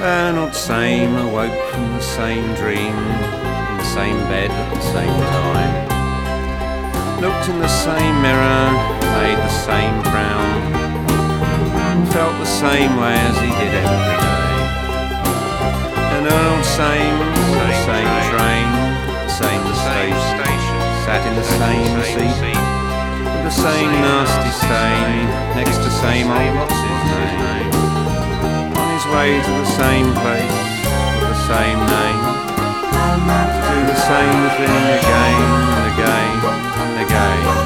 Arnold same, awoke from the same dream, in the same bed at the same time. Looked in the same mirror, made the same frown, and felt the same way as he did every day. And Arnold same, the same train, the same station, sat in the same seat, with the same nasty stain, next to same old what's his name, on his way to the same place, with the same name, to do the same thing again and again and again.